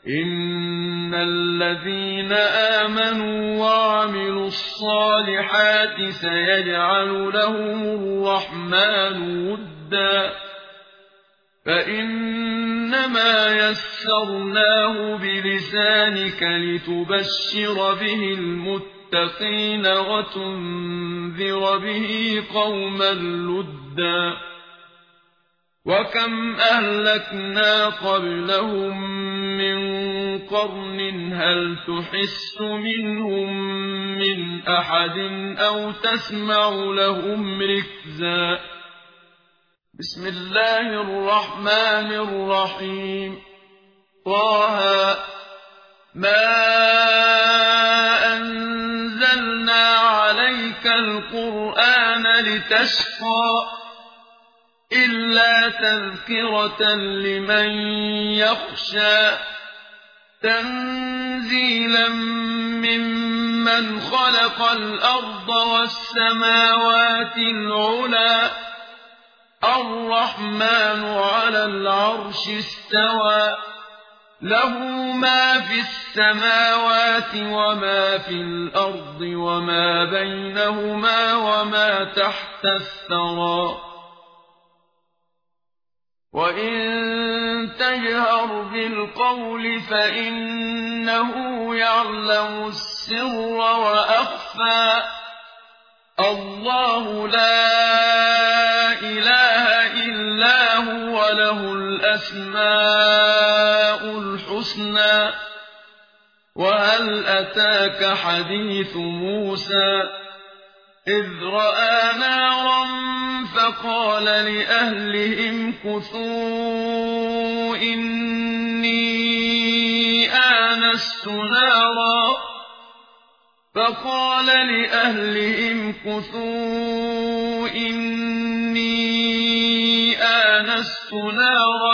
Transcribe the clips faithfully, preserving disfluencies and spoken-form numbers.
إن الذين آمنوا وعملوا الصالحات سيجعل لهم الرحمن ودا فإنما يسرناه بلسانك لتبشر به المتقين وتنذر به قوما لدا وكم أهلكنا قبلهم من قرن هل تحس منهم من أحد أو تسمع لهم ركزا بسم الله الرحمن الرحيم طه ما أنزلنا عليك القرآن لتشقى إلا تذكرة لمن يخشى تنزيلا ممن خلق الأرض والسماوات العلى الرحمن على العرش استوى له ما في السماوات وما في الأرض وما بينهما وما تحت الثرى وإن تجهر بالقول فإنه يعلم السر وأخفى الله لا إله إلا هو له الأسماء الحسنى وهل أتاك حديث موسى إذ رأى نارا فقال لأهلهم كثوا إني آنست نارا فقال لأهلهم كثوا إني آنست نارا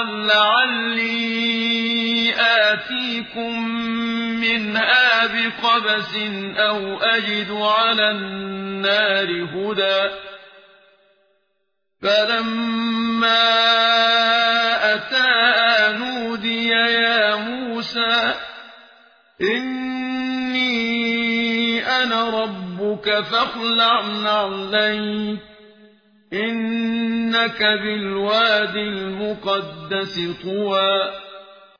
لعلي آتيكم منها بقبس أو أجد على النار هدى فلما أتاها نودي يا موسى إني أنا ربك فاخلع نعليك إنك بالوادي المقدس طوى